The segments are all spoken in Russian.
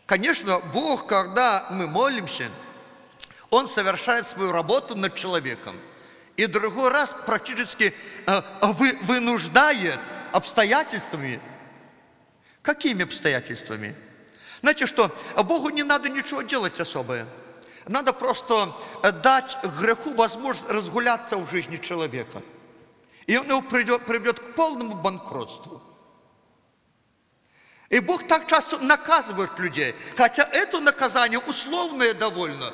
Конечно, Бог, когда мы молимся, Он совершает свою работу над человеком. И другой раз практически вынуждает обстоятельствами. Какими обстоятельствами? Знаете что, Богу не надо ничего делать особое. Надо просто дать греху возможность разгуляться в жизни человека. И он его приведет к полному банкротству. И Бог так часто наказывает людей, хотя это наказание условное довольно.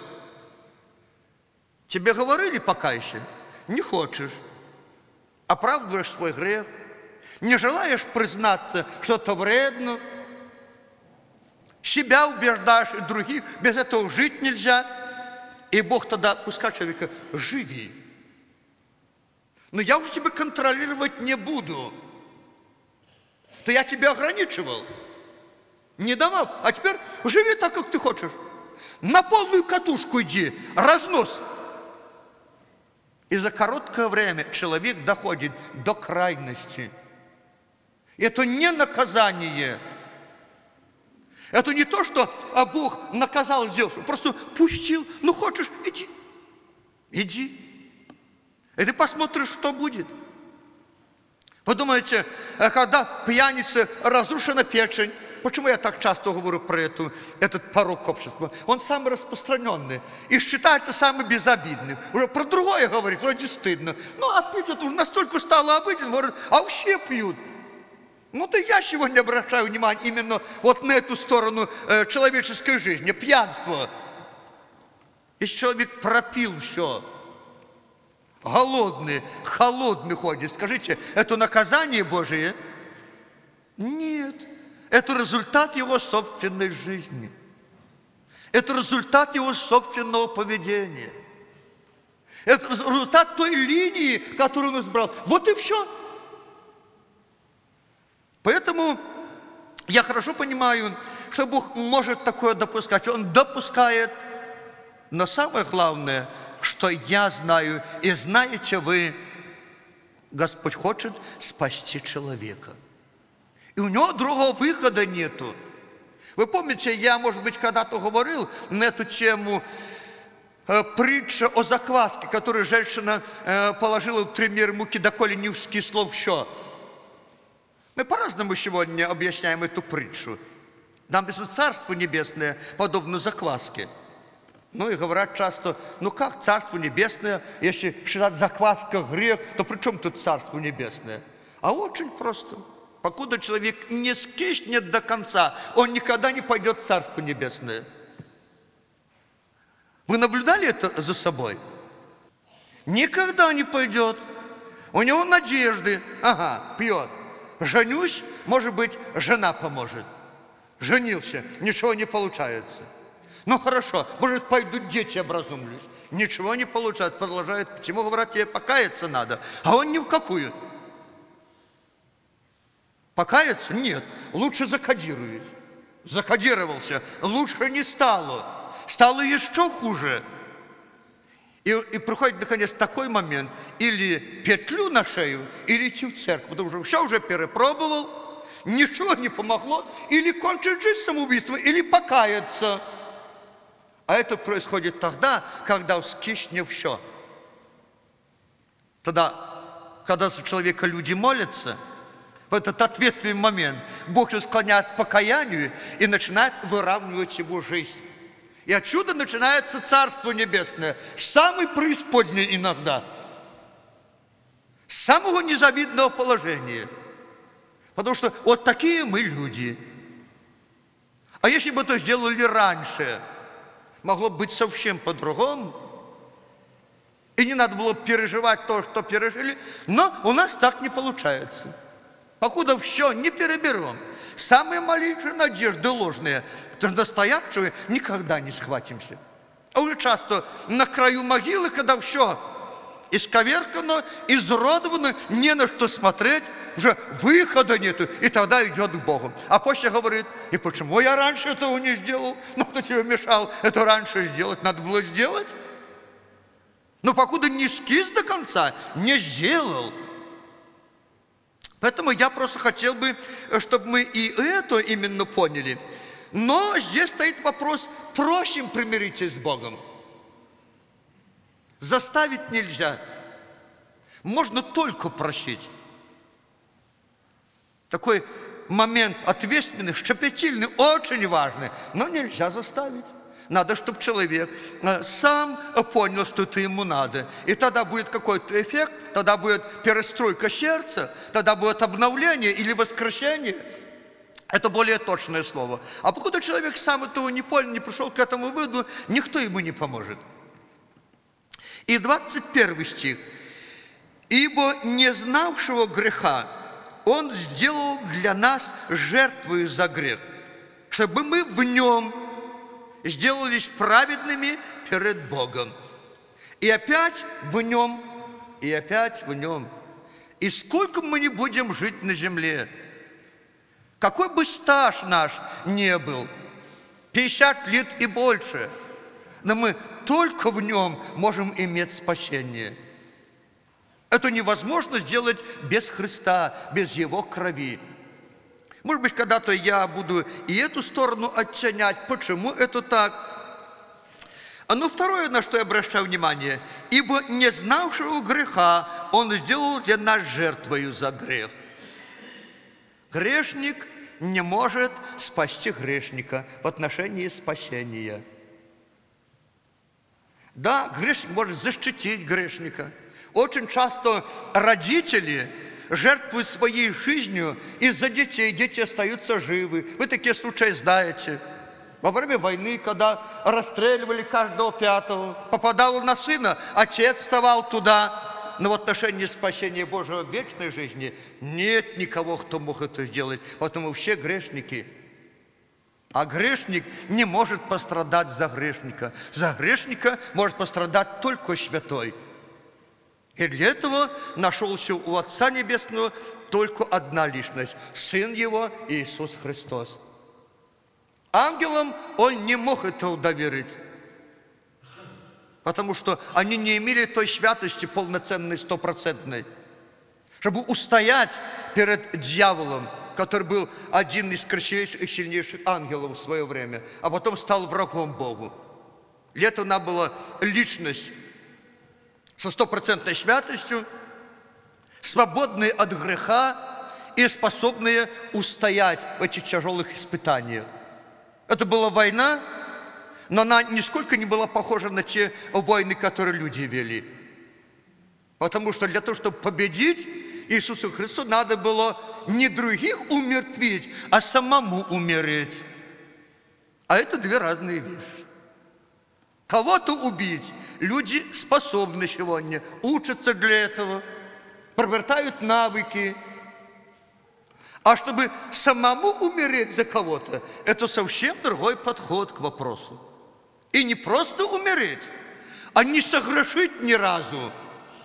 Тебе говорили покайся? Не хочешь. Оправдываешь свой грех. Не желаешь признаться, что это вредно. Себя убеждаешь и других. Без этого жить нельзя. И Бог тогда пускай человека: живи. Но я уже тебя контролировать не буду. То я тебя ограничивал. Не давал. А теперь живи так, как ты хочешь. На полную катушку иди. Разнос. И за короткое время человек доходит до крайности. Это не наказание. Это не то, что Бог наказал, сделал, просто пустил. Ну, хочешь, иди. Иди. И ты посмотришь, что будет. Вы думаете, когда пьяница разрушена печень, почему я так часто говорю про этот порок общества? Он самый распространенный и считается самым безобидным. Уже про другое говорить вроде стыдно. Ну, а пить это уже настолько стало обыденным, говорят, а все пьют. Ну, да я сегодня обращаю внимание именно вот на эту сторону человеческой жизни, пьянство. Если человек пропил все, голодный, холодный ходит, скажите, это наказание Божие? Нет. Это результат его собственной жизни. Это результат его собственного поведения. Это результат той линии, которую он избрал. Вот и все. Поэтому я хорошо понимаю, что Бог может такое допускать. Он допускает. Но самое главное, что я знаю, и знаете вы, Господь хочет спасти человека. И у него другого выхода нету. Вы помните, я, может быть, когда-то говорил на эту тему притча о закваске, которую женщина положила в 3 меры муки, доколе не вскисло все. Мы по-разному сегодня объясняем эту притчу. Нам без Царство Небесное подобно закваске. Ну и говорят часто, ну как Царство Небесное, если считать закваска грех, то при чем тут Царство Небесное? А очень просто. Покуда человек не скиснет до конца, он никогда не пойдет в Царство Небесное. Вы наблюдали это за собой? Никогда не пойдет. У него надежды. Ага, пьет. Женюсь, может быть, жена поможет. Женился, ничего не получается. Ну хорошо, может, пойдут дети, образумлюсь. Ничего не получается, продолжает. Почему, говорят, тебе покаяться надо? А он ни в какую. Покаяться? Нет. Лучше закодируюсь. Закодировался. Лучше не стало. Стало еще хуже. И приходит, наконец, такой момент. Или петлю на шею, или идти в церковь. Потому что все уже перепробовал. Ничего не помогло. Или кончить жизнь самоубийством, или покаяться. А это происходит тогда, когда вскиснет все. Тогда, когда за человека люди молятся, в этот ответственный момент Бог его склоняет к покаянию и начинает выравнивать его жизнь. И отсюда начинается Царство Небесное, самый преисподней иногда, с самого незавидного положения. Потому что вот такие мы люди. А если бы это сделали раньше, могло быть совсем по-другому. И не надо было переживать то, что пережили. Но у нас так не получается. Покуда все не переберем. Самые малейшие надежды ложные, то настоящего никогда не схватимся. А уже часто на краю могилы, когда все исковеркано, изуродовано, не на что смотреть, уже выхода нету, и тогда идет к Богу. А после говорит, и почему я раньше этого не сделал? Ну, кто тебе мешал это раньше сделать? Надо было сделать. Но покуда не скис до конца, не сделал. Поэтому я просто хотел бы, чтобы мы и это именно поняли. Но здесь стоит вопрос, просим примиритесь с Богом. Заставить нельзя. Можно только просить. Такой момент ответственный, щепетильный, очень важный, но нельзя заставить. Надо, чтобы человек сам понял, что это ему надо. И тогда будет какой-то эффект, тогда будет перестройка сердца, тогда будет обновление или воскрешение. Это более точное слово. А покуда человек сам этого не понял, не пришел к этому выводу, никто ему не поможет. И 21 стих. «Ибо не знавшего греха Он сделал для нас жертвою за грех, чтобы мы в Нем сделались праведными перед Богом». И опять в Нем, и опять в Нем. И сколько мы не будем жить на земле, какой бы стаж наш не был, 50 лет и больше, но мы только в Нем можем иметь спасение. Это невозможно сделать без Христа, без Его крови. Может быть, когда-то я буду и эту сторону оттенять, почему это так. Но второе, на что я обращаю внимание, «Ибо не знавшего греха Он сделал для нас жертвою за грех». Грешник не может спасти грешника в отношении спасения. Да, грешник может защитить грешника. Очень часто родители жертвуют своей жизнью из-за детей. Дети остаются живы. Вы такие случаи знаете. Во время войны, когда расстреливали каждого пятого, попадало на сына, отец вставал туда. Но в отношении спасения Божьего в вечной жизни нет никого, кто мог это сделать, потому все грешники. А грешник не может пострадать за грешника. За грешника может пострадать только святой. И для этого нашелся у Отца Небесного только одна личность – Сын Его Иисус Христос. Ангелам Он не мог этого доверить, потому что они не имели той святости полноценной, стопроцентной, чтобы устоять перед дьяволом, который был один из красивейших и сильнейших ангелов в свое время, а потом стал врагом Богу. Для этого надо была личность со стопроцентной святостью, свободные от греха и способные устоять в этих тяжелых испытаниях. Это была война, но она нисколько не была похожа на те войны, которые люди вели. Потому что для того, чтобы победить Иисусу Христу, надо было не других умертвить, а самому умереть. А это две разные вещи. Кого-то убить люди способны сегодня, учатся для этого, приобретают навыки. А чтобы самому умереть за кого-то, это совсем другой подход к вопросу. И не просто умереть, а не согрешить ни разу.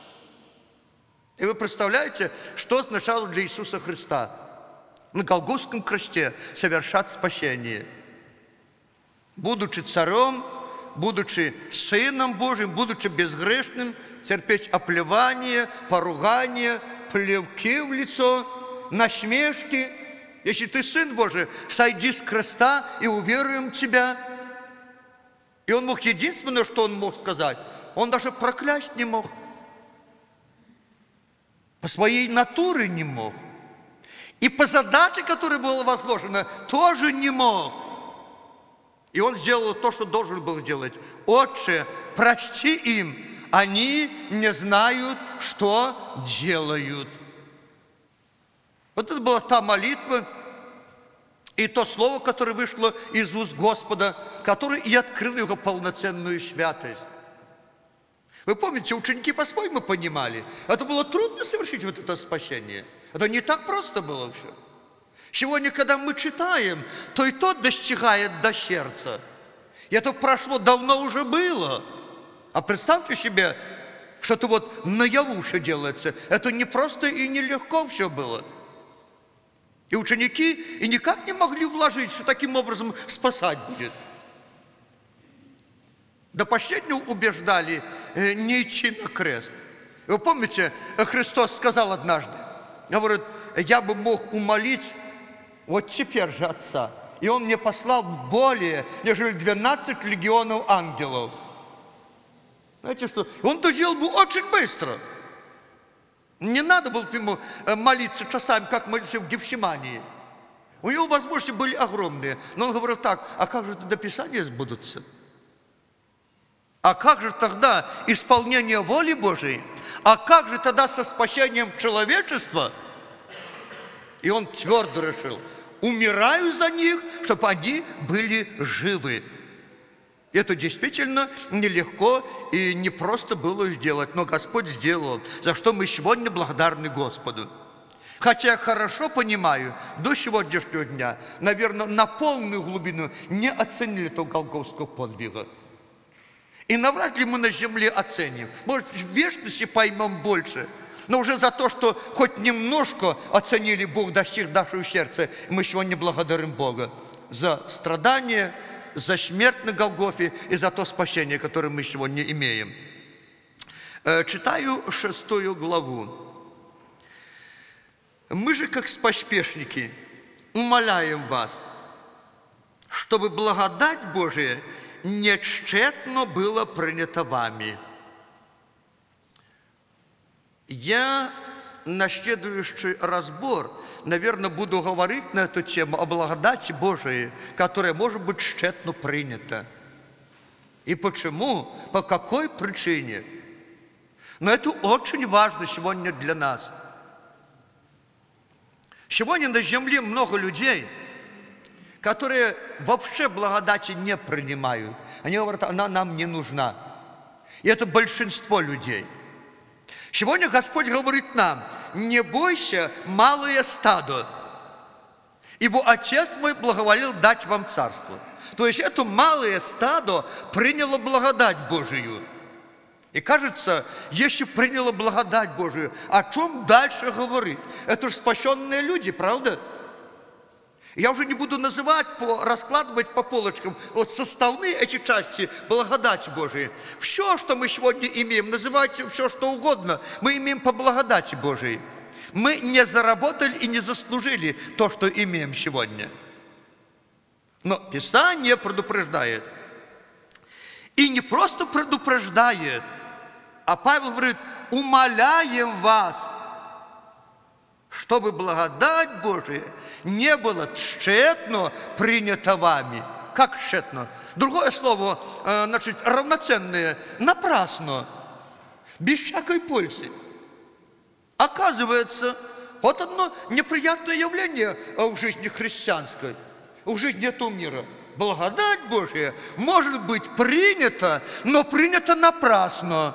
И вы представляете, что означало для Иисуса Христа на Голгофском кресте совершать спасение. Будучи царем, будучи Сыном Божьим, будучи безгрешным, терпеть оплевание, поругание, плевки в лицо, насмешки. Если ты Сын Божий, сойди с креста и уверуем в Тебя. И Он мог, единственное, что Он мог сказать, Он даже проклясть не мог. По своей натуре не мог. И по задаче, которая была возложена, тоже не мог. И Он сделал то, что должен был сделать. Отче, прости им, они не знают, что делают. Вот это была та молитва и то слово, которое вышло из уст Господа, которое и открыло Его полноценную святость. Вы помните, ученики по-своему понимали. Это было трудно совершить вот это спасение. Это не так просто было все. Сегодня, когда мы читаем, то и то достигает до сердца. И это прошло, давно уже было. А представьте себе, что это вот наяву все делается. Это не просто и нелегко все было. И ученики и никак не могли вложить, что таким образом спасать будет. До последнего убеждали не идти на крест. Вы помните, Христос сказал однажды, говорит, я бы мог умолить вот теперь же Отца, И Он мне послал более, нежели 12 легионов ангелов. Знаете что? Он это сделал бы очень быстро. Не надо было ему молиться часами, как молился в Гефсимании. У него возможности были огромные. Но он говорил так: а как же тогда Писания сбудутся? А как же тогда исполнение воли Божией? А как же тогда со спасением человечества? И он твердо решил: умираю за них, чтобы они были живы. Это действительно нелегко и не просто было сделать, но Господь сделал, за что мы сегодня благодарны Господу. Хотя я хорошо понимаю, до сегодняшнего дня, наверное, на полную глубину не оценили этого голгофского подвига. И навряд ли мы на земле оценим. Может, в вечности поймем больше. Но уже за то, что хоть немножко оценили, Бог достиг нашего сердца, мы сегодня благодарим Бога за страдания, за смерть на Голгофе и за то спасение, которое мы сегодня имеем. Читаю 6 главу. «Мы же, как поспешники, умоляем вас, чтобы благодать Божия нечетно было принято вами». Я на следующий разбор, наверное, буду говорить на эту тему о благодати Божией, которая может быть тщетно принята. И почему, по какой причине. Но это очень важно сегодня для нас. Сегодня на земле много людей, которые вообще благодати не принимают. Они говорят: она нам не нужна. И это большинство людей. Сегодня Господь говорит нам: не бойся, малое стадо, ибо Отец мой благоволил дать вам царство. То есть это малое стадо приняло благодать Божию. И кажется, если приняло благодать Божию, о чем дальше говорить? Это же спасенные люди, правда? Я уже не буду называть, раскладывать по полочкам вот составные эти части благодати Божией. Все, что мы сегодня имеем, называйте все, что угодно, мы имеем по благодати Божией. Мы не заработали и не заслужили то, что имеем сегодня. Но Писание предупреждает. И не просто предупреждает, а Павел говорит: умоляем вас, чтобы благодать Божия не была тщетно принята вами. Как тщетно? Другое слово, значит, равноценное, напрасно, без всякой пользы. Оказывается, вот одно неприятное явление в жизни христианской, в жизни этого мира. Благодать Божия может быть принята, но принята напрасно.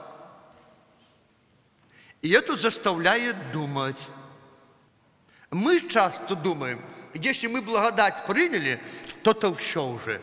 И это заставляет думать. Мы часто думаем, если мы благодать приняли, то все уже.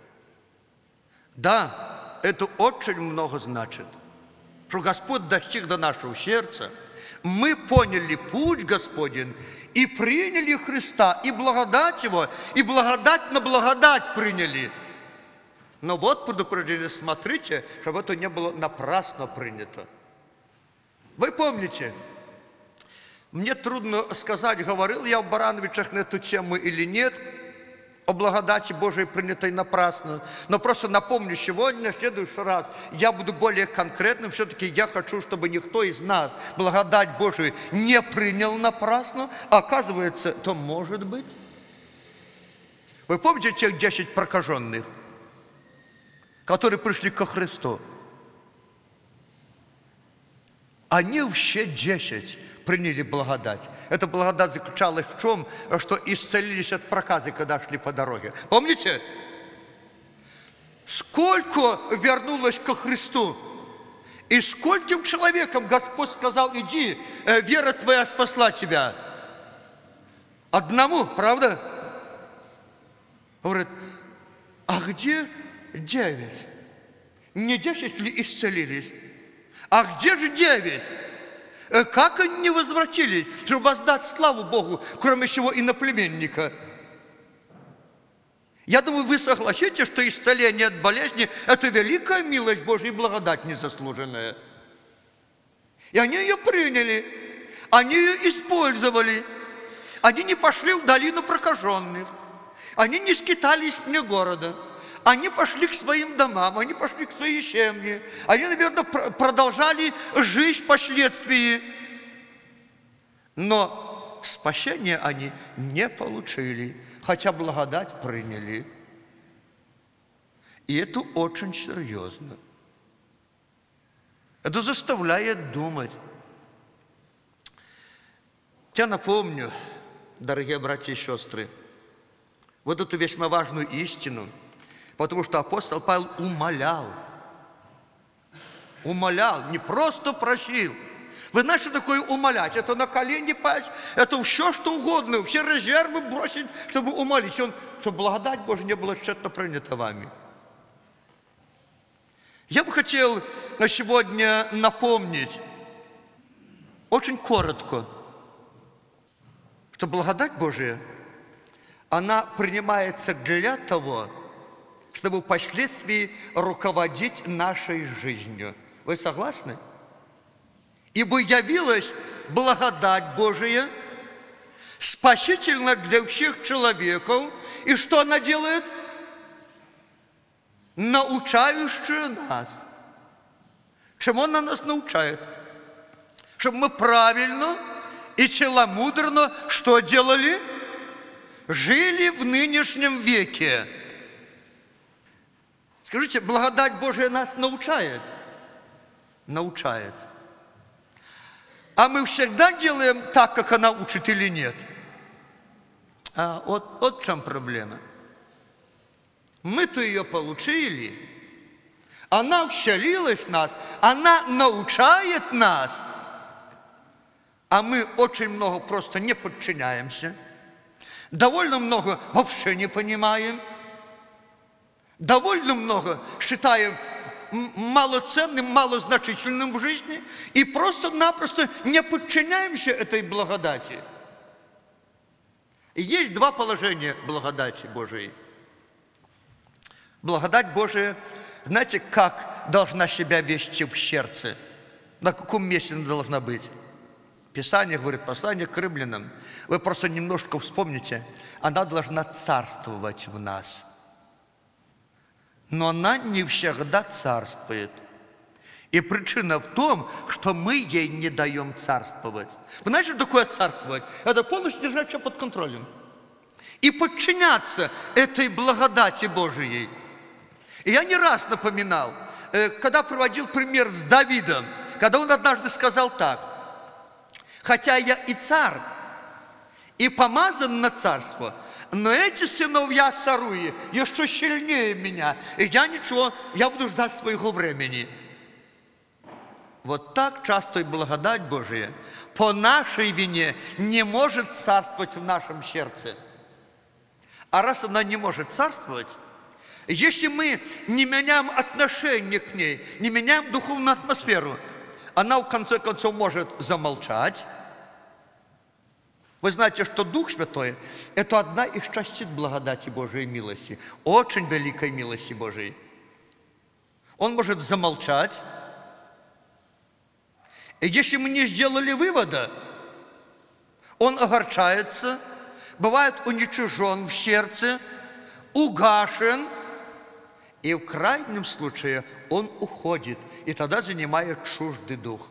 Да, это очень много значит, что Господь достиг до нашего сердца, мы поняли путь Господень и приняли Христа, и благодать Его, и благодать на благодать приняли. Но вот предупреждение: смотрите, чтобы это не было напрасно принято. Вы помните, мне трудно сказать, говорил я в Барановичах на эту тему или нет, о благодати Божией, принятой напрасно. Но просто напомню сегодня, в следующий раз я буду более конкретным. Все-таки я хочу, чтобы никто из нас благодать Божию не принял напрасно. А оказывается, то может быть. Вы помните тех 10 прокаженных, которые пришли ко Христу? Они все 10 приняли благодать. Эта благодать заключалась в чем? Что исцелились от проказы, когда шли по дороге. Помните? Сколько вернулось ко Христу? И скольким человеком Господь сказал: иди, вера твоя спасла тебя? Одному, правда? Говорит: а где 9? Не 10 ли исцелились? А где же 9? Как они не возвратились, чтобы воздать славу Богу, кроме всего иноплеменника? Я думаю, вы согласитесь, что исцеление от болезни – это великая милость Божья и благодать незаслуженная. И они ее приняли, они ее использовали. Они не пошли в долину прокаженных. Они не скитались вне города. Они пошли к своим домам, они пошли к своей семье. Они, наверное, продолжали жизнь впоследствии. Но спасения они не получили, хотя благодать приняли. И это очень серьезно. Это заставляет думать. Я напомню, дорогие братья и сестры, вот эту весьма важную истину, потому что апостол Павел умолял, не просто просил. Вы знаете, что такое умолять? Это на колени пасть, это все, что угодно, все резервы бросить, чтобы умолить, чтобы благодать Божия не была тщетно принята вами. Я бы хотел сегодня напомнить, очень коротко, что благодать Божия, она принимается для того, чтобы впоследствии руководить нашей жизнью. Вы согласны? Ибо явилась благодать Божия, спасительна для всех человеков. И что она делает? Научающая нас. Чему она нас научает? Чтобы мы правильно и целомудренно что делали? Жили в нынешнем веке. Скажите, благодать Божия нас научает? Научает. А мы всегда делаем так, как она учит, или нет? Вот в чем проблема. Мы-то ее получили, она вселилась в нас, она научает нас, а мы очень много просто не подчиняемся, довольно много вообще не понимаем, довольно много считаем малоценным, малозначительным в жизни и просто-напросто не подчиняемся этой благодати. И есть два положения благодати Божией. Благодать Божия, знаете, как должна себя вести в сердце? На каком месте она должна быть? Писание говорит, послание к римлянам. Вы просто немножко вспомните. Она должна царствовать в нас. Но она не всегда царствует. И причина в том, что мы ей не даем царствовать. Вы знаете, что такое царствовать? Это полностью держать все под контролем. И подчиняться этой благодати Божией. И я не раз напоминал, когда приводил пример с Давидом, когда он однажды сказал так: «Хотя я и царь, и помазан на царство, но эти сыновья Саруи еще сильнее меня, и я буду ждать своего времени». Вот так часто и благодать Божия по нашей вине не может царствовать в нашем сердце. А раз она не может царствовать, если мы не меняем отношение к ней, не меняем духовную атмосферу, она в конце концов может замолчать. Вы знаете, что Дух Святой – это одна из частей благодати Божией милости, очень великой милости Божией. Он может замолчать. И если мы не сделали вывода, он огорчается, бывает уничижен в сердце, угашен, и в крайнем случае он уходит, и тогда занимает чуждый дух.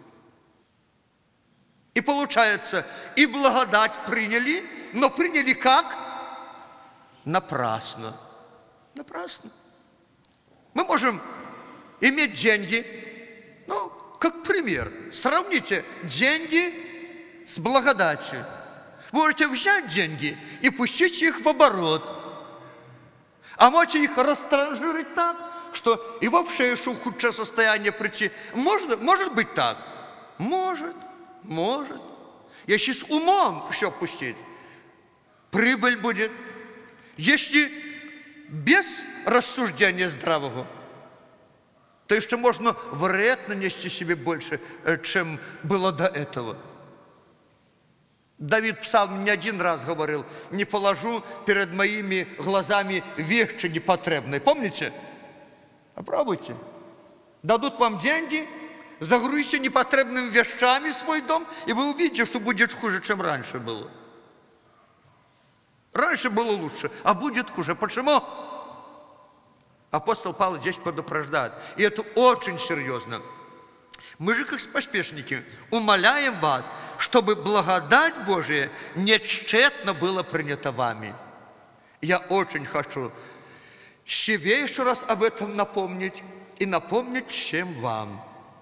И получается, и благодать приняли, но приняли как? Напрасно. Напрасно. Мы можем иметь деньги, как пример. Сравните деньги с благодатью. Вы можете взять деньги и пустить их в оборот. А можете их растранжирить так, что и вообще еще в худшее состояние прийти. Может быть так? Может. Если с умом все пустить, прибыль будет. Если без рассуждения здравого, то еще можно вред нанести себе больше, чем было до этого. Давид в Псалме не один раз говорил: «Не положу перед моими глазами вещи непотребные». Помните? Попробуйте. Дадут вам деньги, загрузите непотребными вещами в свой дом, и вы увидите, что будет хуже, чем раньше было. Раньше было лучше, а будет хуже. Почему? Апостол Павел здесь предупреждает. И это очень серьезно. Мы же, как поспешники, умоляем вас, чтобы благодать Божия нечетно была принята вами. Я очень хочу себе еще раз об этом напомнить и напомнить всем вам.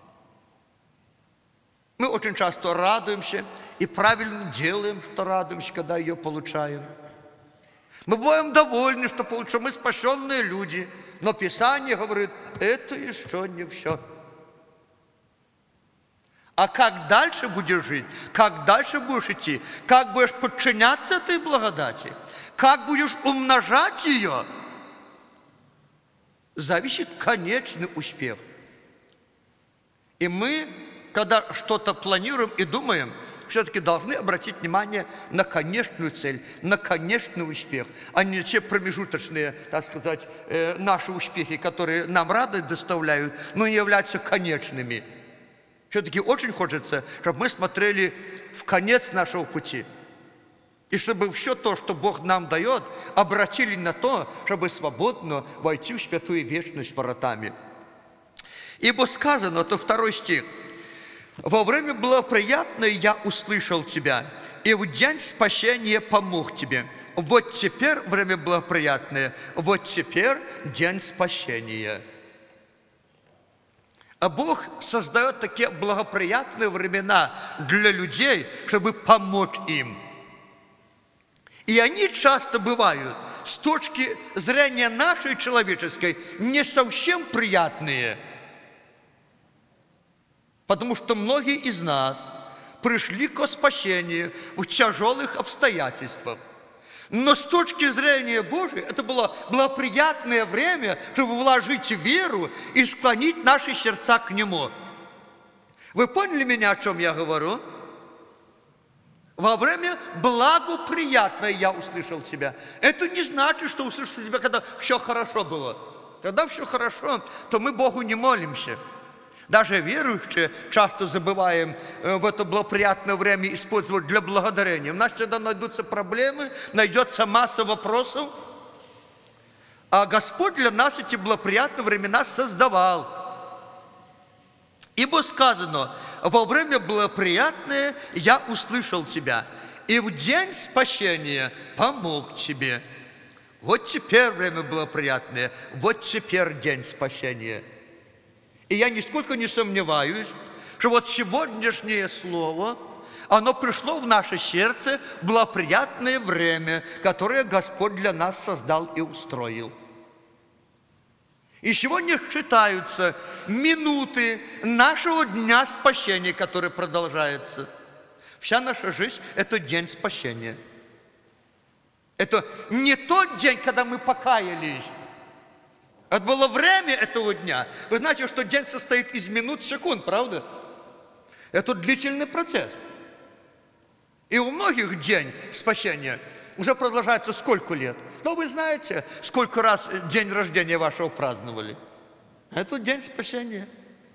Мы очень часто радуемся и правильно делаем, что радуемся, когда ее получаем. Мы бываем довольны, что получаем. Мы спасенные люди. Но Писание говорит, это еще не все. А как дальше будешь жить? Как дальше будешь идти? Как будешь подчиняться этой благодати? Как будешь умножать ее? Зависит конечный успех. И мы, когда что-то планируем и думаем, все-таки должны обратить внимание на конечную цель, на конечный успех, а не те промежуточные, так сказать, наши успехи, которые нам радость доставляют, но не являются конечными. Все-таки очень хочется, чтобы мы смотрели в конец нашего пути. И чтобы все то, что Бог нам дает, обратили на то, чтобы свободно войти в святую вечность воротами. Ибо сказано, это 2 стих, «Во время благоприятное я услышал тебя, и в день спасения помог тебе. Вот теперь время благоприятное, вот теперь день спасения». А Бог создает такие благоприятные времена для людей, чтобы помочь им. И они часто бывают, с точки зрения нашей человеческой, не совсем приятные. Потому что многие из нас пришли к спасению в тяжелых обстоятельствах. Но с точки зрения Божьей, это было благоприятное время, чтобы вложить веру и склонить наши сердца к Нему. Вы поняли меня, о чем я говорю? Во время благоприятное я услышал тебя. Это не значит, что услышал тебя, когда все хорошо было. Когда все хорошо, то мы Богу не молимся. Даже верующие часто забываем в это благоприятное время использовать для благодарения. У нас всегда найдутся проблемы, найдется масса вопросов. А Господь для нас эти благоприятные времена создавал. Ибо сказано, во время благоприятное я услышал тебя, и в день спасения помог тебе. Вот теперь время благоприятное, вот теперь день спасения. И я нисколько не сомневаюсь, что вот сегодняшнее слово, оно пришло в наше сердце в благоприятное время, которое Господь для нас создал и устроил. И сегодня считаются минуты нашего дня спасения, который продолжается. Вся наша жизнь – это день спасения. Это не тот день, когда мы покаялись. Это было время этого дня. Вы знаете, что день состоит из минут, секунд, правда? Это длительный процесс. И у многих день спасения уже продолжается сколько лет? Но вы знаете, сколько раз день рождения вашего праздновали? Это день спасения.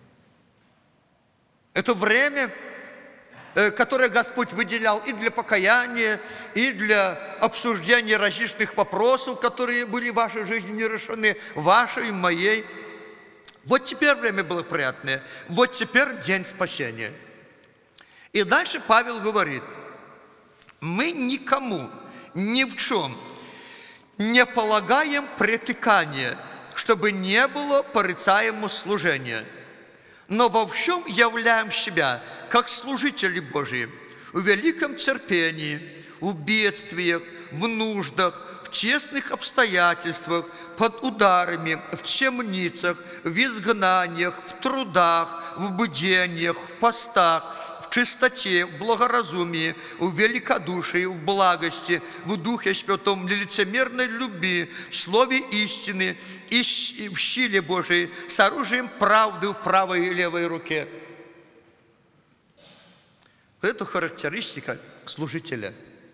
Это время, которое Господь выделял и для покаяния, и для обсуждения различных вопросов, которые были в вашей жизни не решены, вашей и моей. Вот теперь время было приятное, вот теперь день спасения. И дальше Павел говорит, мы никому, ни в чем не полагаем притыкания, чтобы не было порицаемого служения, но во всем являем себя, как служители Божии, в великом терпении, в бедствиях, в нуждах, в тесных обстоятельствах, под ударами, в темницах, в изгнаниях, в трудах, в бдениях, в постах, в чистоте, в благоразумии, в великодушии, в благости, в Духе Святом, в лицемерной любви, в слове истины и в силе Божией, с оружием правды в правой и левой руке. Это характеристика служителя.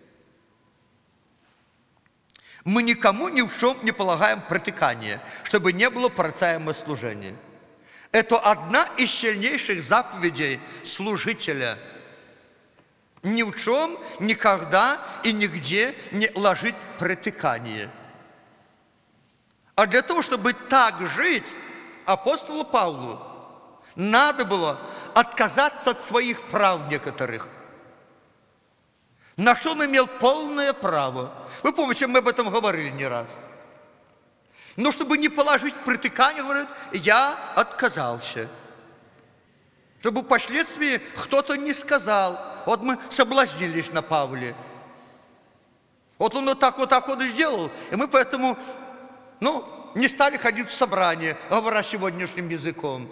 Мы никому ни в чем не полагаем протыкания, чтобы не было порицаемого служения. Это одна из сильнейших заповедей служителя. Ни в чем, никогда и нигде не ложить притыкание. А для того, чтобы так жить, апостолу Павлу надо было отказаться от своих прав некоторых, на что он имел полное право. Вы помните, мы об этом говорили не раз. Но чтобы не положить притыкание, говорит, я отказался. Чтобы впоследствии кто-то не сказал, вот мы соблазнились на Павле. Вот он вот так вот сделал, и мы поэтому, не стали ходить в собрание, говоря сегодняшним языком.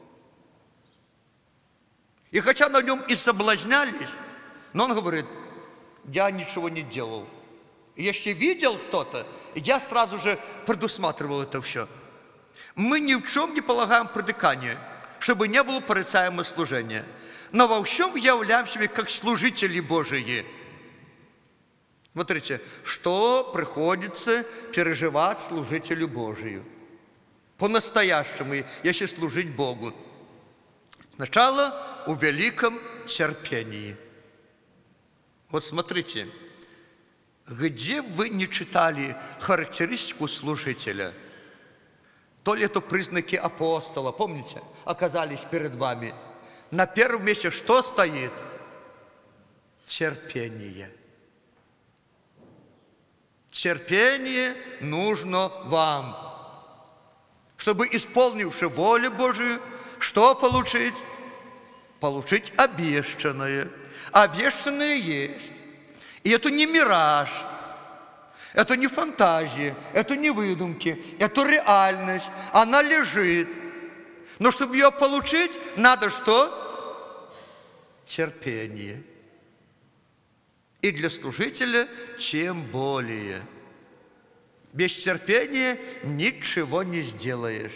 И хотя на нем и соблазнялись, но он говорит, я ничего не делал. Если видел что-то, я сразу же предусматривал это все. Мы ни в чем не полагаем притыкания, чтобы не было порицаемого служения. Но во всем являем себя как служители Божии. Смотрите, что приходится переживать служителю Божию. По-настоящему, если служить Богу. Сначала в великом терпении. Вот смотрите, где вы не читали характеристику служителя? То ли это признаки апостола, помните, оказались перед вами. На первом месте что стоит? Терпение. Терпение нужно вам, чтобы, исполнивши волю Божию, что получить? Получить обещанное. Обещанное есть. И это не мираж, это не фантазия, это не выдумки, это реальность. Она лежит. Но чтобы ее получить, надо что? Терпение. И для служителя тем более. Без терпения ничего не сделаешь.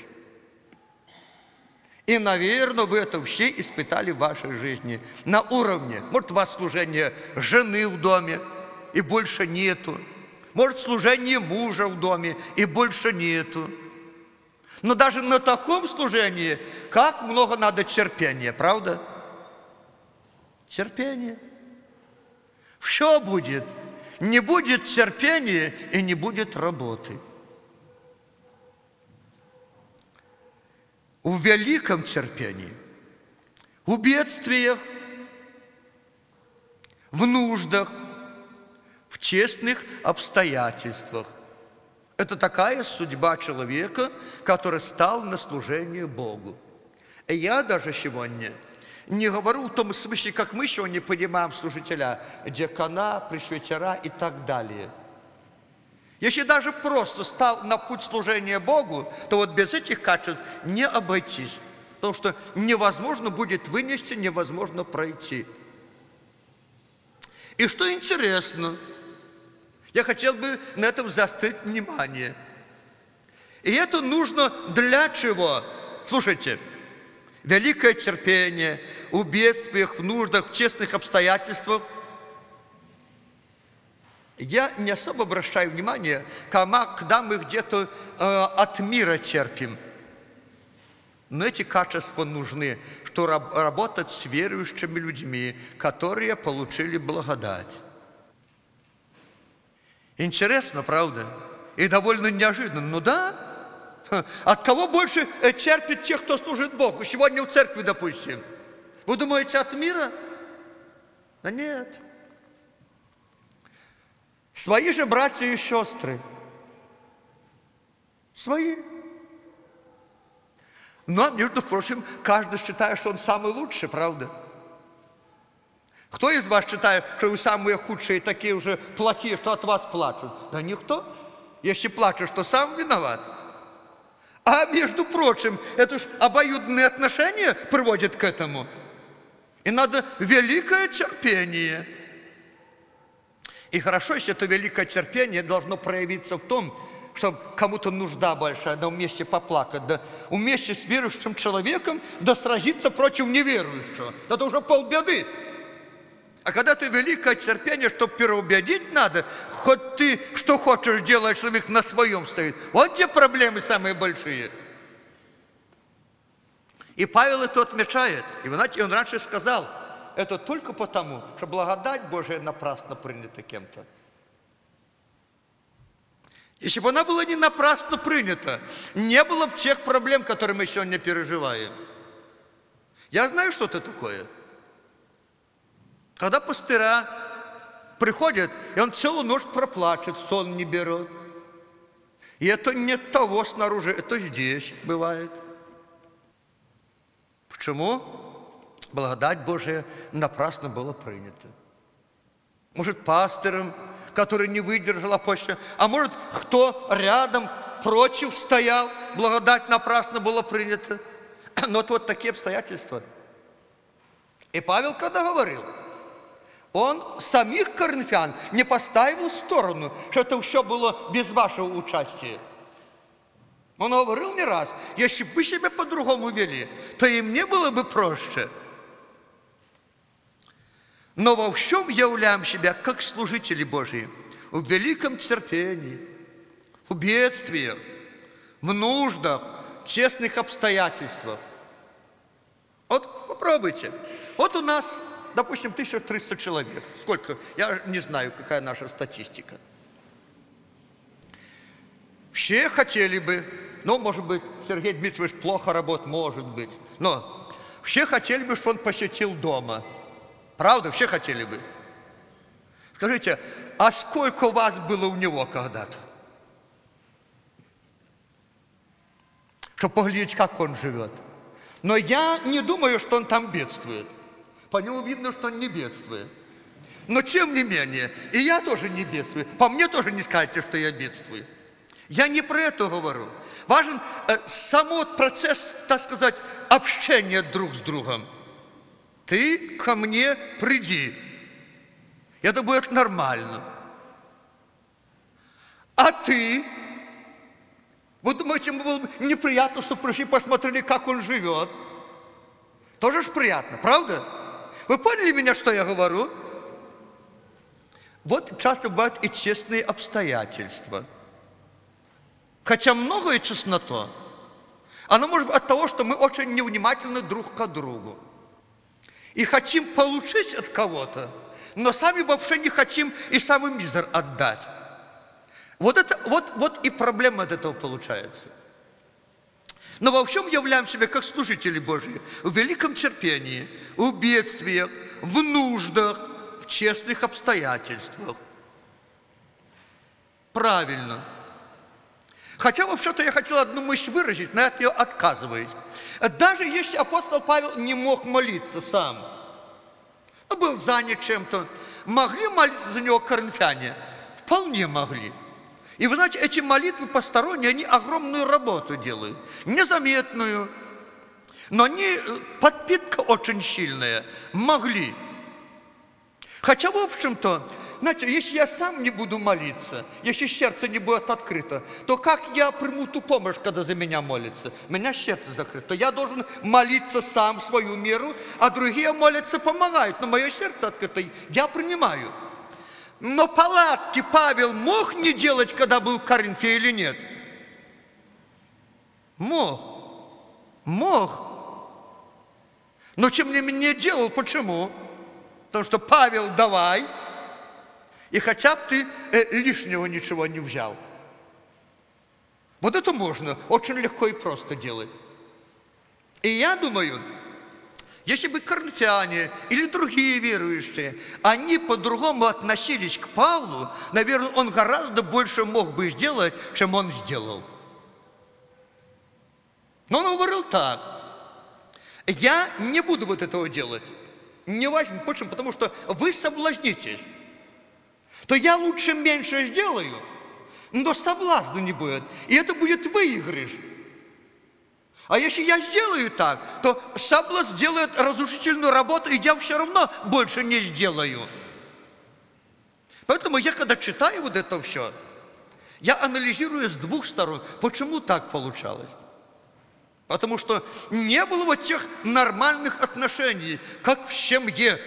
И, наверное, вы это все испытали в вашей жизни. На уровне, может, у вас служение жены в доме, и больше нету. Может, служение мужа в доме, и больше нету. Но даже на таком служении, как много надо терпения, правда? Терпение. Все будет. Не будет терпения и не будет работы. В великом терпении, в бедствиях, в нуждах, в честных обстоятельствах. Это такая судьба человека, который стал на служение Богу. И я даже сегодня не говорю в том смысле, как мы сегодня понимаем служителя, диакона, пресвитера и так далее. Если даже просто стал на путь служения Богу, то вот без этих качеств не обойтись. Потому что невозможно будет вынести, невозможно пройти. И что интересно, я хотел бы на этом заострить внимание. И это нужно для чего? Слушайте, великое терпение в бедствиях, в нуждах, в честных обстоятельствах. Я не особо обращаю внимание, когда мы где-то от мира терпим. Но эти качества нужны, чтобы работать с верующими людьми, которые получили благодать. Интересно, правда? И довольно неожиданно. Ну да, от кого больше терпит тех, кто служит Богу? Сегодня в церкви, допустим. Вы думаете, от мира? Да нет. Свои же братья и сестры. Свои. Но, между прочим, каждый считает, что он самый лучший, правда? Кто из вас считает, что вы самые худшие, такие уже плохие, что от вас плачут? Да никто. Если плачешь, то сам виноват. А между прочим, это ж обоюдные отношения приводят к этому. И надо великое терпение. И хорошо, если это великое терпение должно проявиться в том, что кому-то нужда большая, да вместе поплакать, да вместе с верующим человеком, да сразиться против неверующего. Это уже полбеды. А когда ты великое терпение, чтобы переубедить надо, хоть ты что хочешь делать, человек на своем стоит. Вот те проблемы самые большие. И Павел это отмечает. И вы знаете, он раньше сказал, это только потому, что благодать Божия напрасно принята кем-то. Если бы она была не напрасно принята, не было бы тех проблем, которые мы сегодня переживаем. Я знаю, что это такое. Когда пастыря приходят, и он целую ночь проплачет, сон не берет. И это не того снаружи, это здесь бывает. Почему? Благодать Божия напрасно была принята. Может, пастырем, который не выдержал апостол, а может, кто рядом против стоял, благодать напрасно была принята. Но вот такие обстоятельства. И Павел, когда говорил, он самих коринфян не поставил в сторону, что это все было без вашего участия. Он говорил не раз, если бы вы себя по-другому вели, то и мне было бы проще. Но во всем являем себя как служители Божьи, в великом терпении, в бедствиях, в нуждах, в честных обстоятельствах. Вот попробуйте. Вот у нас, допустим, 1300 человек. Сколько? Я не знаю, какая наша статистика. Все хотели бы, может быть, Сергей Дмитриевич плохо работает, может быть, но все хотели бы, чтобы он посетил дома. Правда? Все хотели бы. Скажите, а сколько вас было у него когда-то? Чтобы поглядеть, как он живет. Но я не думаю, что он там бедствует. По нему видно, что он не бедствует. Но тем не менее, и я тоже не бедствую. По мне тоже не скажете, что я бедствую. Я не про это говорю. Важен сам процесс, так сказать, общения друг с другом. Ты ко мне приди. Это будет нормально. А ты? Вы думаете, ему было бы неприятно, что пришли, посмотрели, как он живет? Тоже ж приятно, правда? Вы поняли меня, что я говорю? Вот часто бывают и честные обстоятельства. Хотя многое честнота, оно может быть от того, что мы очень невнимательны друг к другу. И хотим получить от кого-то, но сами вообще не хотим и самый мизер отдать. Вот и проблема от этого получается. Но во всем являем себя как служители Божьи, в великом терпении, в бедствиях, в нуждах, в честных обстоятельствах. Правильно. Хотя вообще-то я хотел одну мысль выразить, но я от нее отказываюсь. Даже если апостол Павел не мог молиться сам, был занят чем-то, могли молиться за него коринфяне? Вполне могли. И вы знаете, эти молитвы посторонние, они огромную работу делают, незаметную, но они подпитка очень сильная, могли. Хотя, в общем-то, знаете, если я сам не буду молиться, если сердце не будет открыто, то как я приму ту помощь, когда за меня молятся? У меня сердце закрыто. То я должен молиться сам в свою меру, а другие молятся, помогают. Но мое сердце открыто, я принимаю. Но палатки Павел мог не делать, когда был в Коринфе, или нет? Мог. Но тем не менее не делал. Почему? Потому что Павел, давай, и хотя бы ты лишнего ничего не взял. Вот это можно очень легко и просто делать. И я думаю, если бы коринфяне или другие верующие, они по-другому относились к Павлу, наверное, он гораздо больше мог бы сделать, чем он сделал. Но он говорил так: я не буду вот этого делать. Не возьму. Почему? Потому что вы соблазнитесь. То я лучше меньше сделаю, но соблазна не будет. И это будет выигрыш. А если я сделаю так, то соблазн делает разрушительную работу, и я все равно больше не сделаю. Поэтому я, когда читаю вот это все, я анализирую с двух сторон, почему так получалось. Потому что не было вот тех нормальных отношений, как в семье.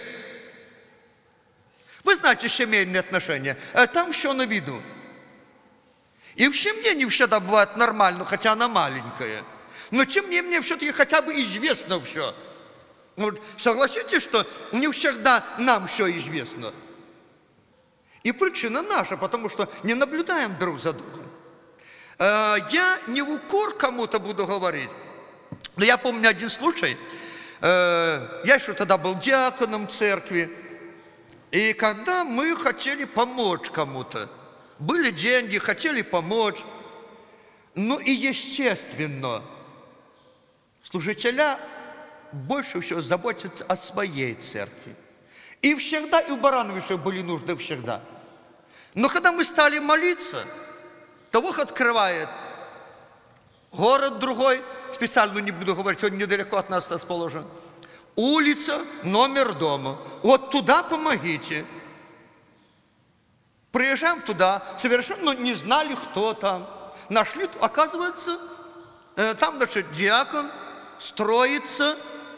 Вы знаете семейные отношения, там все на виду. И в семье не всегда бывает нормально, хотя она маленькая. Но тем не менее все-таки хотя бы известно все. Вот согласитесь, что не всегда нам все известно. И причина наша, потому что не наблюдаем друг за другом. Я не в укор кому-то буду говорить, но я помню один случай. Я еще тогда был диаконом церкви, и когда мы хотели помочь кому-то, были деньги, хотели помочь, ну и естественно, служителя больше всего заботятся о своей церкви. И всегда, и у Барановича были нужды всегда. Но когда мы стали молиться, то Бог открывает город другой, специально не буду говорить, он недалеко от нас расположен, улица, номер дома. Вот туда помогите. Приезжаем туда, совершенно не знали, кто там. Нашли, оказывается, там, значит, диакон строится.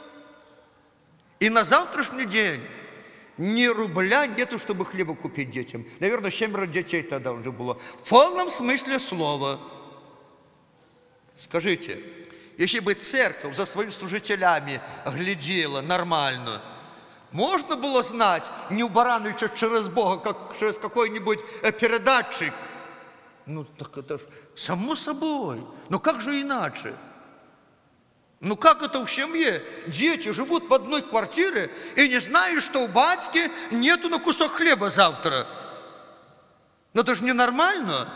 И на завтрашний день ни рубля нету, чтобы хлеба купить детям. Наверное, 7 детей тогда уже было. В полном смысле слова. Скажите, если бы церковь за своими служителями глядела нормально, можно было знать не у Барановича через Бога, как через какой-нибудь передатчик? Ну, так это ж само собой. Но как же иначе? Ну как это в семье? Дети живут в одной квартире и не знают, что у батьки нету на кусок хлеба завтра. Но это же ненормально.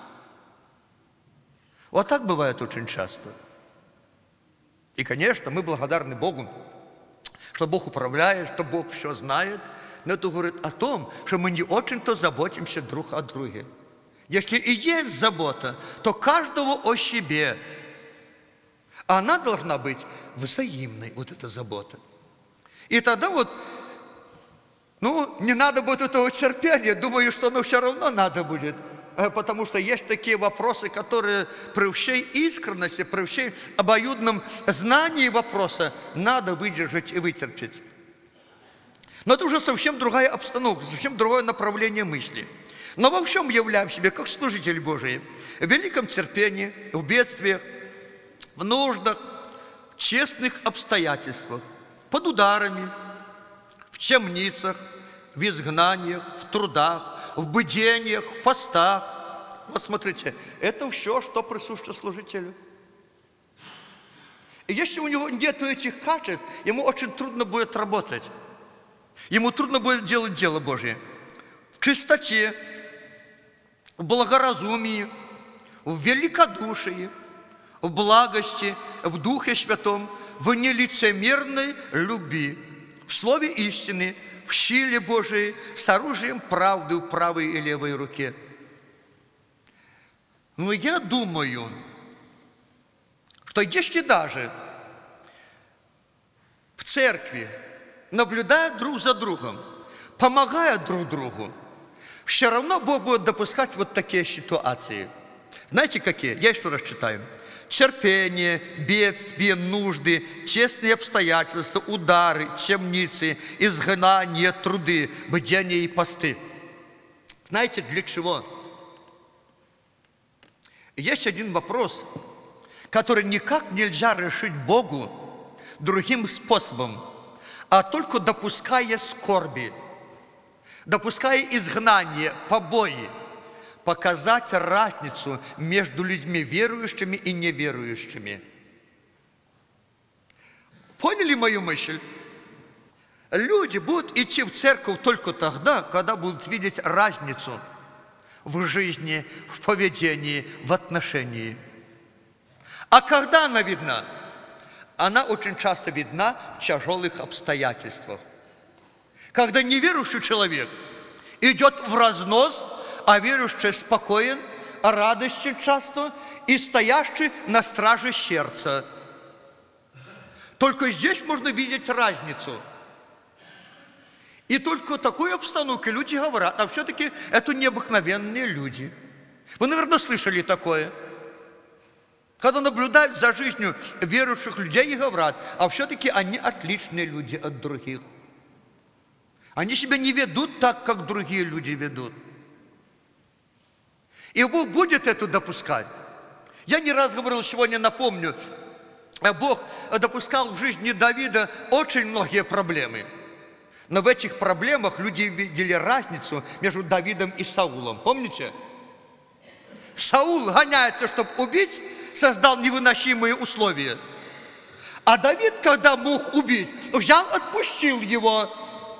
Вот так бывает очень часто. И, конечно, мы благодарны Богу, что Бог управляет, что Бог все знает. Но это говорит о том, что мы не очень-то заботимся друг о друге. Если и есть забота, то каждого о себе. Она должна быть взаимной, вот эта забота. И тогда вот, ну, не надо будет этого терпения. Думаю, что оно все равно надо будет. Потому что есть такие вопросы, которые при всей искренности, при всей обоюдном знании вопроса надо выдержать и вытерпеть. Но это уже совсем другая обстановка, совсем другое направление мысли. Но во всем являем себя, как служители Божии, в великом терпении, в бедствиях, в нуждах, в честных обстоятельствах, под ударами, в темницах, в изгнаниях, в трудах, в бдениях, в постах. Вот смотрите, это все, что присуще служителю. И если у него нет этих качеств, ему очень трудно будет работать. Ему трудно будет делать дело Божие. В чистоте, в благоразумии, в великодушии, в благости, в Духе Святом, в нелицемерной любви, в слове истины, в силе Божией, с оружием правды в правой и левой руке. Но я думаю, что если даже в церкви, наблюдая друг за другом, помогая друг другу, все равно Бог будет допускать вот такие ситуации. Знаете, какие? Я еще раз читаю. Терпение, бедствия, нужды, честные обстоятельства, удары, темницы, изгнания, труды, бдения и посты. Знаете, для чего? Есть один вопрос, который никак нельзя решить Богу другим способом, а только допуская скорби, допуская изгнание, побои, показать разницу между людьми верующими и неверующими. Поняли мою мысль? Люди будут идти в церковь только тогда, когда будут видеть разницу в жизни, в поведении, в отношении. А когда она видна? Она очень часто видна в тяжелых обстоятельствах. Когда неверующий человек идет в разнос, а верующий спокоен, радостен часто и стоящий на страже сердца. Только здесь можно видеть разницу. И только в такой обстановке люди говорят, а все-таки это необыкновенные люди. Вы, наверное, слышали такое. Когда наблюдают за жизнью верующих людей и говорят, а все-таки они отличные люди от других. Они себя не ведут так, как другие люди ведут. И Бог будет это допускать. Я не раз говорил, сегодня напомню, Бог допускал в жизни Давида очень многие проблемы. Но в этих проблемах люди видели разницу между Давидом и Саулом. Помните? Саул гоняется, чтобы убить, создал невыносимые условия. А Давид, когда мог убить, взял, отпустил его.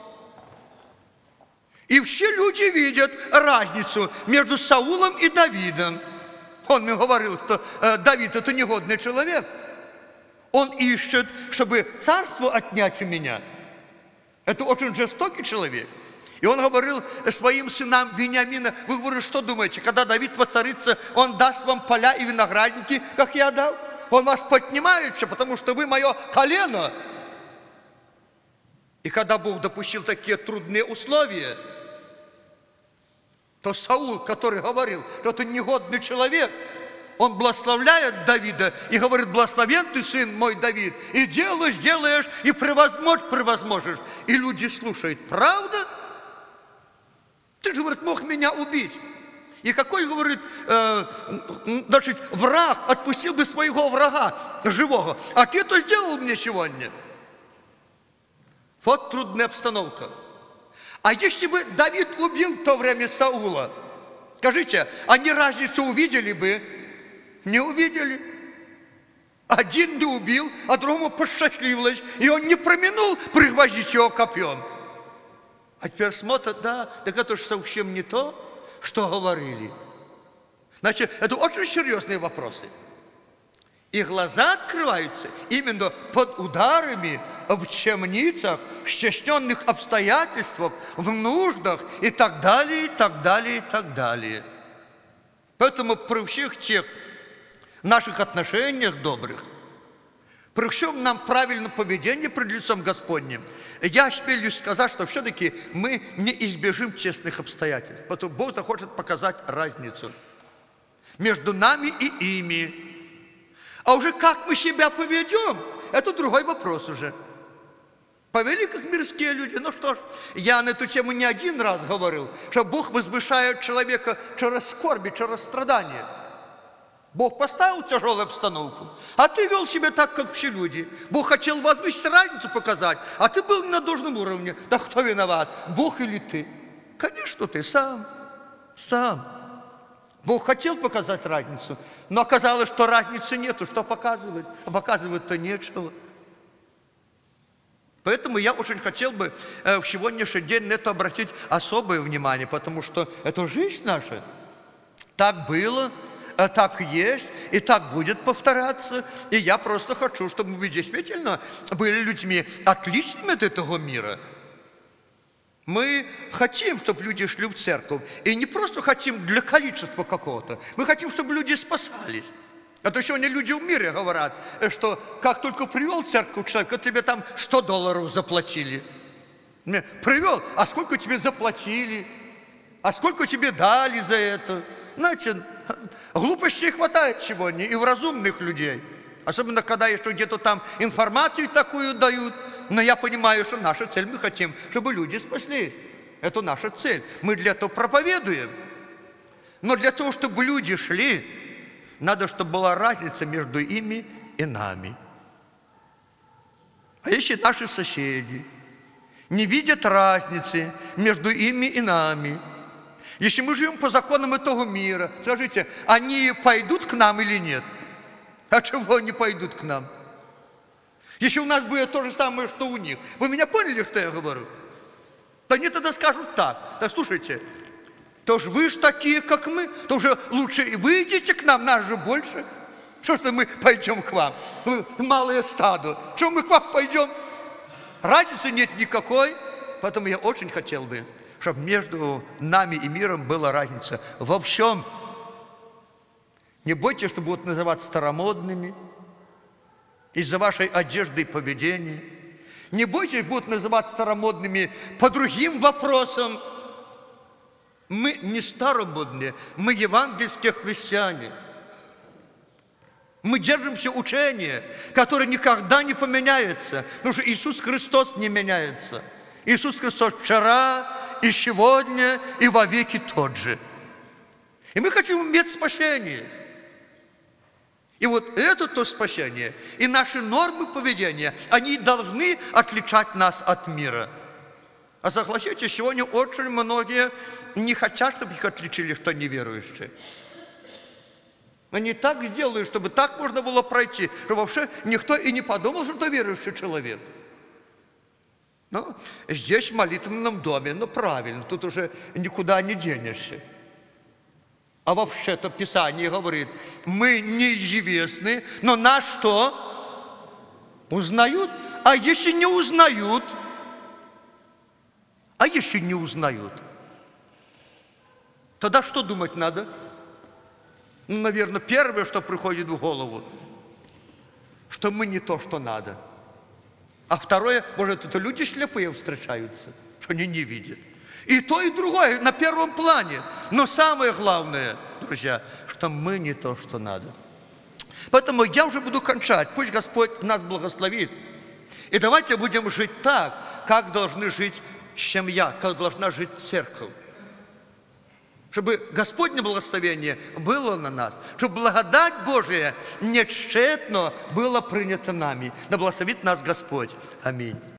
И все люди видят разницу между Саулом и Давидом. Он мне говорил, что Давид – это негодный человек. Он ищет, чтобы царство отнять у меня. Это очень жестокий человек. И он говорил своим сынам Вениамина: вы, говорите, что думаете, когда Давид воцарится, он даст вам поля и виноградники, как я дал? Он вас поднимает все, потому что вы мое колено. И когда Бог допустил такие трудные условия, то Саул, который говорил, что это негодный человек, он благословляет Давида и говорит: благословен ты, сын мой Давид, и делаешь, и превозможешь. И люди слушают: правда? Ты же, говорит, мог меня убить. И какой, говорит, значит, враг отпустил бы своего врага живого, а ты это сделал мне сегодня. Вот трудная обстановка. А если бы Давид убил в то время Саула, скажите, они разницу увидели бы? Не увидели. Один не убил, а другому посчастливилось, и он не проминул пригвоздить его копьем. А теперь смотрят: да, так это же совсем не то, что говорили. Значит, это очень серьезные вопросы. И глаза открываются именно под ударами, в темницах, в стесненных обстоятельствах, в нуждах и так далее, и так далее, и так далее. Поэтому при всех тех наших отношениях добрых, при всем нам правильном поведении пред лицом Господним, я осмелюсь сказать, что все-таки мы не избежим честных обстоятельств. Потому Бог захочет показать разницу между нами и ими. А уже как мы себя поведем, это другой вопрос уже. Повели как мирские люди. Ну что ж, я на эту тему не один раз говорил, что Бог возвышает человека через скорби, через страдания. Бог поставил тяжелую обстановку, а ты вел себя так, как все люди. Бог хотел возвысить, разницу показать, а ты был на должном уровне. Да кто виноват, Бог или ты? Конечно, ты сам. Бог хотел показать разницу, но оказалось, что разницы нету. Что показывать? А показывать-то нечего. Поэтому я очень хотел бы в сегодняшний день на это обратить особое внимание, потому что это жизнь наша. Так было, так есть, и так будет повторяться. И я просто хочу, чтобы мы действительно были людьми отличными от этого мира. Мы хотим, чтобы люди шли в церковь. И не просто хотим для количества какого-то. Мы хотим, чтобы люди спасались. А то сегодня люди в мире говорят, что как только привел в церковь человека, тебе там $100 заплатили. Привел, а сколько тебе заплатили? А сколько тебе дали за это? Знаете, глупостей хватает сегодня и в разумных людей. Особенно, когда еще где-то там информацию такую дают. Но я понимаю, что наша цель, мы хотим, чтобы люди спаслись. Это наша цель. Мы для этого проповедуем. Но для того, чтобы люди шли, надо, чтобы была разница между ими и нами. А если наши соседи не видят разницы между ими и нами, если мы живем по законам этого мира, скажите, они пойдут к нам или нет? А чего они пойдут к нам? Если у нас будет то же самое, что у них. Вы меня поняли, что я говорю? То они тогда скажут так. Да слушайте, то же вы же такие, как мы, то уже лучше вы идите к нам, нас же больше. Что ж мы пойдем к вам? Мы малое стадо. Что мы к вам пойдем? Разницы нет никакой. Поэтому я очень хотел бы, чтобы между нами и миром была разница во всем. Не бойтесь, что будут называть старомодными из-за вашей одежды и поведения. Не бойтесь, будут называть старомодными по другим вопросам. Мы не старомодные, мы евангельские христиане. Мы держимся учения, которое никогда не поменяется, потому что Иисус Христос не меняется. Иисус Христос вчера, и сегодня, и во веки тот же. И мы хотим иметь спасение. И вот это то спасение. И наши нормы поведения, они должны отличать нас от мира. А согласитесь, сегодня очень многие не хотят, чтобы их отличили, что неверующие. Они так сделают, чтобы так можно было пройти, что вообще никто и не подумал, что это верующий человек. Но здесь в молитвенном доме, правильно, тут уже никуда не денешься. А вообще-то Писание говорит, мы неизвестны, но нас что? Узнают. А если не узнают? А если не узнают? Тогда что думать надо? Наверное, первое, что приходит в голову, что мы не то, что надо. А второе, может, это люди слепые встречаются, что они не видят. И то, и другое на первом плане. Но самое главное, друзья, что мы не то, что надо. Поэтому я уже буду кончать. Пусть Господь нас благословит. И давайте будем жить так, как должны жить семья, как должна жить церковь. Чтобы Господне благословение было на нас, чтобы благодать Божия нечетно была принята нами. Да благословит нас Господь. Аминь.